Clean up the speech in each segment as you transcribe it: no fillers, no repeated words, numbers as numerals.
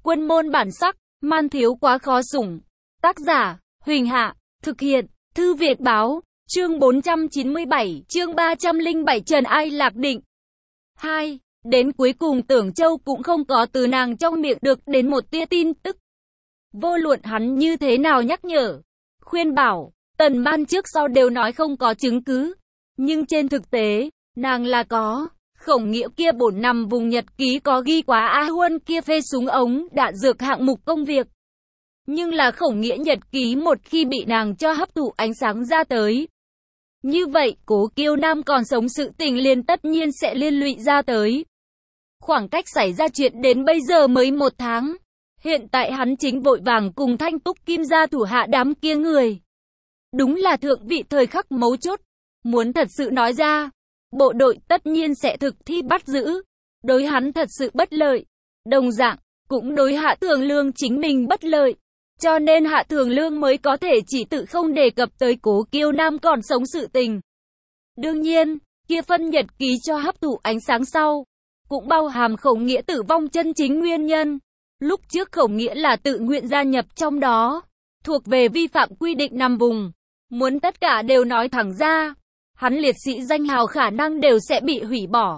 Quân môn bản sắc, man thiếu quá khó sủng. Tác giả, Huỳnh Hạ, thực hiện, Thư Việt Báo, chương 497, chương 307 Trần Ai Lạc Định. 2. Đến cuối cùng Tưởng Châu cũng không có từ nàng trong miệng được đến một tia tin tức. Vô luận hắn như thế nào nhắc nhở, khuyên bảo, Tần Ban trước sau đều nói không có chứng cứ. Nhưng trên thực tế, nàng là có. Khổng Nghĩa kia 4 năm vùng nhật ký có ghi quá A Huân kia phê súng ống đạn dược hạng mục công việc. Nhưng là Khổng Nghĩa nhật ký một khi bị nàng cho hấp thụ ánh sáng ra tới. Như vậy, Cố Kiêu Nam còn sống sự tình liền tất nhiên sẽ liên lụy ra tới. Khoảng cách xảy ra chuyện đến bây giờ mới 1 tháng. Hiện tại hắn chính vội vàng cùng Thanh Túc Kim gia thủ hạ đám kia người. Đúng là thượng vị thời khắc mấu chốt. Muốn thật sự nói ra, bộ đội tất nhiên sẽ thực thi bắt giữ. Đối hắn thật sự bất lợi. Đồng dạng, cũng đối Hạ Thường Lương chính mình bất lợi. Cho nên Hạ Thường Lương mới có thể chỉ tự không đề cập tới Cố Kiêu Nam còn sống sự tình. Đương nhiên, kia phân nhật ký cho hấp thụ ánh sáng sau, cũng bao hàm Khổng Nghĩa tử vong chân chính nguyên nhân. Lúc trước Khổng Nghĩa là tự nguyện gia nhập trong đó, thuộc về vi phạm quy định 5 vùng. Muốn tất cả đều nói thẳng ra, hắn liệt sĩ danh hào khả năng đều sẽ bị hủy bỏ.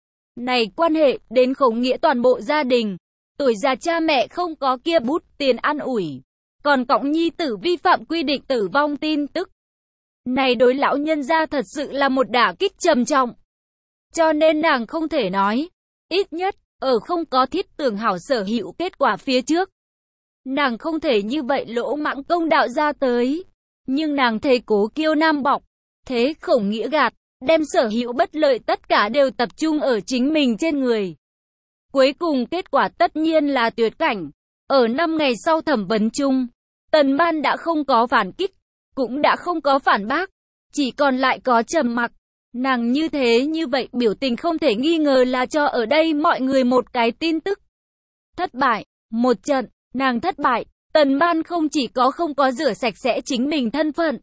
Này quan hệ đến Khổng Nghĩa toàn bộ gia đình, tuổi già cha mẹ không có kia bút tiền an ủi, còn cõng nhi tử vi phạm quy định tử vong tin tức. Này đối lão nhân gia thật sự là một đả kích trầm trọng. Cho nên nàng không thể nói, ít nhất, ở không có thiết tưởng hảo sở hữu kết quả phía trước. Nàng không thể như vậy lỗ mãng công đạo ra tới. Nhưng nàng thề Cố Kiêu Nam bọc, thế Khổng Nghĩa gạt, đem sở hữu bất lợi tất cả đều tập trung ở chính mình trên người. Cuối cùng kết quả tất nhiên là tuyệt cảnh. Ở 5 ngày sau thẩm vấn chung, Tần Ban đã không có phản kích, cũng đã không có phản bác, chỉ còn lại có trầm mặc. Nàng như thế như vậy biểu tình không thể nghi ngờ là cho ở đây mọi người một cái tin tức. Thất bại, một trận, nàng thất bại, Tần Ban không chỉ có không có rửa sạch sẽ chính mình thân phận,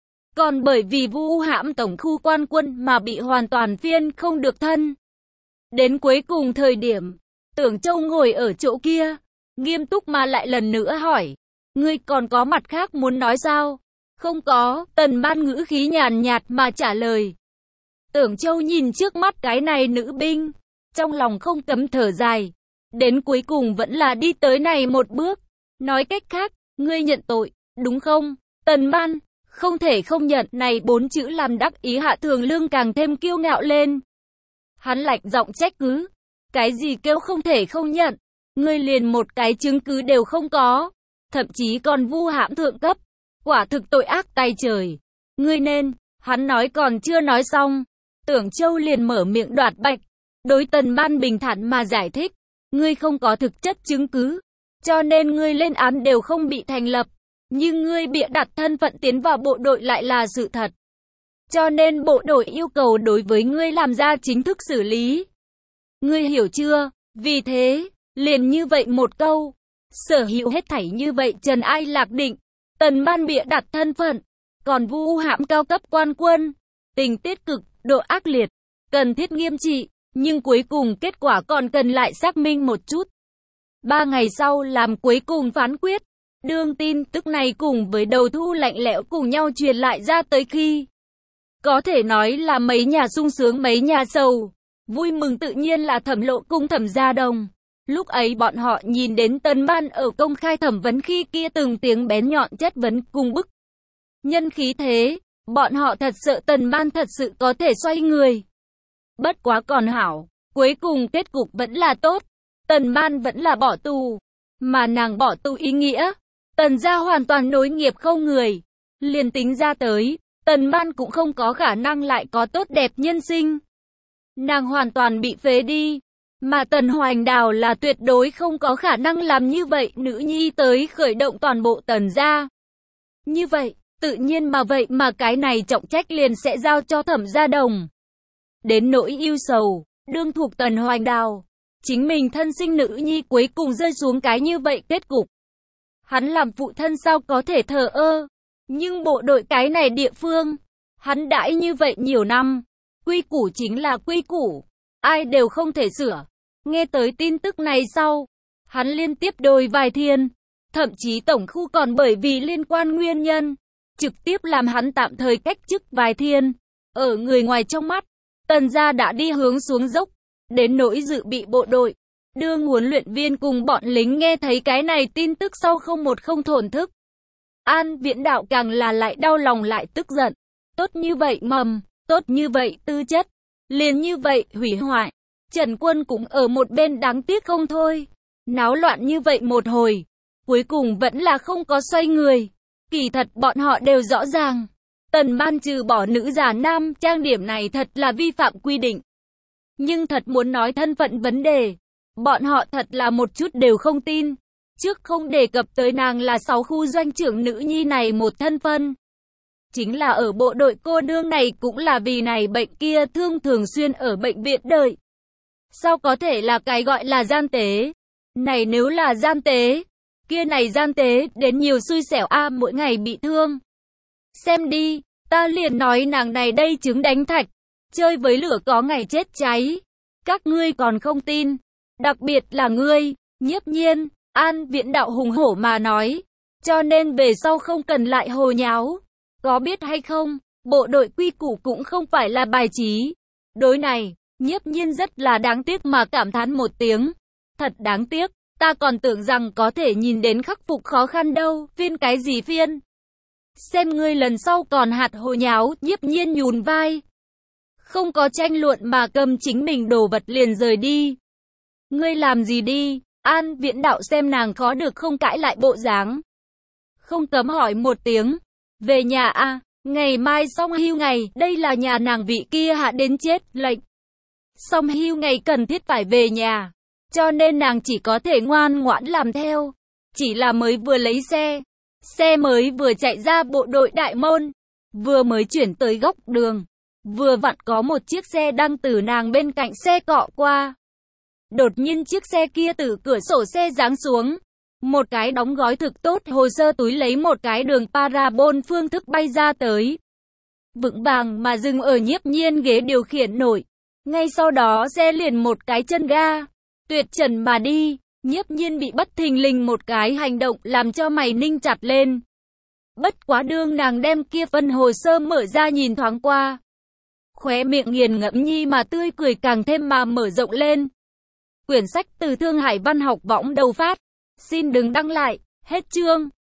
còn bởi vì vu hãm tổng khu quan quân mà bị hoàn toàn phiên không được thân. Đến cuối cùng thời điểm, Tưởng Châu ngồi ở chỗ kia, nghiêm túc mà lại lần nữa hỏi, ngươi còn có mặt khác muốn nói sao? Không có, Tần Ban ngữ khí nhàn nhạt mà trả lời. Tưởng Châu nhìn trước mắt cái này nữ binh, trong lòng không cấm thở dài. Đến cuối cùng vẫn là đi tới này một bước. Nói cách khác, ngươi nhận tội, đúng không? Tần Ban, không thể không nhận. Này 4 chữ làm đắc ý Hạ Thường Lương càng thêm kiêu ngạo lên. Hắn lạnh giọng trách cứ. Cái gì kêu không thể không nhận? Ngươi liền một cái chứng cứ đều không có. Thậm chí còn vu hãm thượng cấp. Quả thực tội ác tay trời. Ngươi nên, hắn nói còn chưa nói xong. Tưởng Châu liền mở miệng đoạt bạch. Đối Tần Ban bình thản mà giải thích. Ngươi không có thực chất chứng cứ. Cho nên ngươi lên án đều không bị thành lập. Nhưng ngươi bịa đặt thân phận tiến vào bộ đội lại là sự thật. Cho nên bộ đội yêu cầu đối với ngươi làm ra chính thức xử lý. Ngươi hiểu chưa? Vì thế, liền như vậy một câu. Sở hữu hết thảy như vậy Trần Ai Lạc Định. Tần Ban bịa đặt thân phận. Còn vu hãm cao cấp quan quân. Tình tiết cực, độ ác liệt. Cần thiết nghiêm trị. Nhưng cuối cùng kết quả còn cần lại xác minh một chút. 3 ngày sau làm cuối cùng phán quyết. Đương tin tức này cùng với đầu thu lạnh lẽo cùng nhau truyền lại ra tới khi. Có thể nói là mấy nhà sung sướng mấy nhà sầu. Vui mừng tự nhiên là Thẩm Lộ cùng Thẩm Gia Đồng. Lúc ấy bọn họ nhìn đến Tần Ban ở công khai thẩm vấn khi kia từng tiếng bén nhọn chất vấn cùng bức. Nhân khí thế, bọn họ thật sợ Tần Ban thật sự có thể xoay người. Bất quá còn hảo, cuối cùng kết cục vẫn là tốt. Tần Ban vẫn là bỏ tù. Mà nàng bỏ tù ý nghĩa, Tần gia hoàn toàn nối nghiệp không người. Liền tính ra tới, Tần Ban cũng không có khả năng lại có tốt đẹp nhân sinh. Nàng hoàn toàn bị phế đi. Mà Tần Hoành Đào là tuyệt đối không có khả năng làm như vậy nữ nhi tới khởi động toàn bộ Tần gia. Như vậy, tự nhiên mà cái này trọng trách liền sẽ giao cho Thẩm Gia Đồng. Đến nỗi yêu sầu, đương thuộc Tần Hoành Đào. Chính mình thân sinh nữ nhi cuối cùng rơi xuống cái như vậy kết cục. Hắn làm phụ thân sao có thể thờ ơ. Nhưng bộ đội cái này địa phương, hắn đãi như vậy nhiều năm. Quy củ chính là quy củ. Ai đều không thể sửa. Nghe tới tin tức này sau, hắn liên tiếp đổi vài thiên. Thậm chí tổng khu còn bởi vì liên quan nguyên nhân, trực tiếp làm hắn tạm thời cách chức vài thiên. Ở người ngoài trong mắt, Tần gia đã đi hướng xuống dốc, đến nỗi dự bị bộ đội. Đương huấn luyện viên cùng bọn lính nghe thấy cái này tin tức sau không thổn thức. An Viễn Đạo càng là lại đau lòng lại tức giận. Tốt như vậy mầm, tốt như vậy tư chất, liền như vậy hủy hoại. Trần Quân cũng ở một bên đáng tiếc không thôi. Náo loạn như vậy một hồi, cuối cùng vẫn là không có xoay người. Kỳ thật bọn họ đều rõ ràng, Tần ban trừ bỏ nữ giả nam trang điểm này thật là vi phạm quy định. Nhưng thật muốn nói thân phận vấn đề, bọn họ thật là một chút đều không tin. Trước không đề cập tới nàng là 6 khu doanh trưởng nữ nhi này một thân phân. Chính là ở bộ đội cô nương này cũng là vì này bệnh kia thương thường xuyên ở bệnh viện đợi. Sao có thể là cái gọi là gian tế? Này nếu là gian tế, kia này gian tế đến nhiều xui xẻo a mỗi ngày bị thương. Xem đi, ta liền nói nàng này đây trứng đánh thạch, chơi với lửa có ngày chết cháy. Các ngươi còn không tin, đặc biệt là ngươi, Nhiếp Nhiên. An Viễn Đạo hùng hổ mà nói, cho nên về sau không cần lại hồ nháo. Có biết hay không, bộ đội quy củ cũng không phải là bài trí. Đối này, Nhiếp Nhiên rất là đáng tiếc mà cảm thán một tiếng. Thật đáng tiếc, ta còn tưởng rằng có thể nhìn đến khắc phục khó khăn đâu, phiên cái gì phiên. Xem ngươi lần sau còn hạt hồ nháo, Nhiếp Nhiên nhún vai. Không có tranh luận mà cầm chính mình đồ vật liền rời đi. Ngươi làm gì đi? An Viễn Đạo xem nàng khó được không cãi lại bộ dáng. Không cấm hỏi một tiếng. Về nhà a, ngày mai xong hưu ngày, đây là nhà nàng vị kia hạ đến chết lệnh. Xong hưu ngày cần thiết phải về nhà, cho nên nàng chỉ có thể ngoan ngoãn làm theo. Chỉ là mới vừa lấy xe mới vừa chạy ra bộ đội đại môn, vừa mới chuyển tới góc đường, vừa vặn có một chiếc xe đang từ nàng bên cạnh xe cọ qua. Đột nhiên chiếc xe kia từ cửa sổ xe giáng xuống. Một cái đóng gói thực tốt hồ sơ túi lấy một cái đường parabol phương thức bay ra tới. Vững vàng mà dừng ở Nhiếp Nhiên ghế điều khiển nổi. Ngay sau đó xe liền một cái chân ga, tuyệt trần mà đi. Nhiếp Nhiên bị bất thình lình một cái hành động làm cho mày ninh chặt lên. Bất quá đương nàng đem kia phân hồ sơ mở ra nhìn thoáng qua. Khóe miệng nghiền ngẫm nhi mà tươi cười càng thêm mà mở rộng lên. Quyển sách từ Thương Hải Văn học võng đầu phát. Xin đừng đăng lại, hết chương.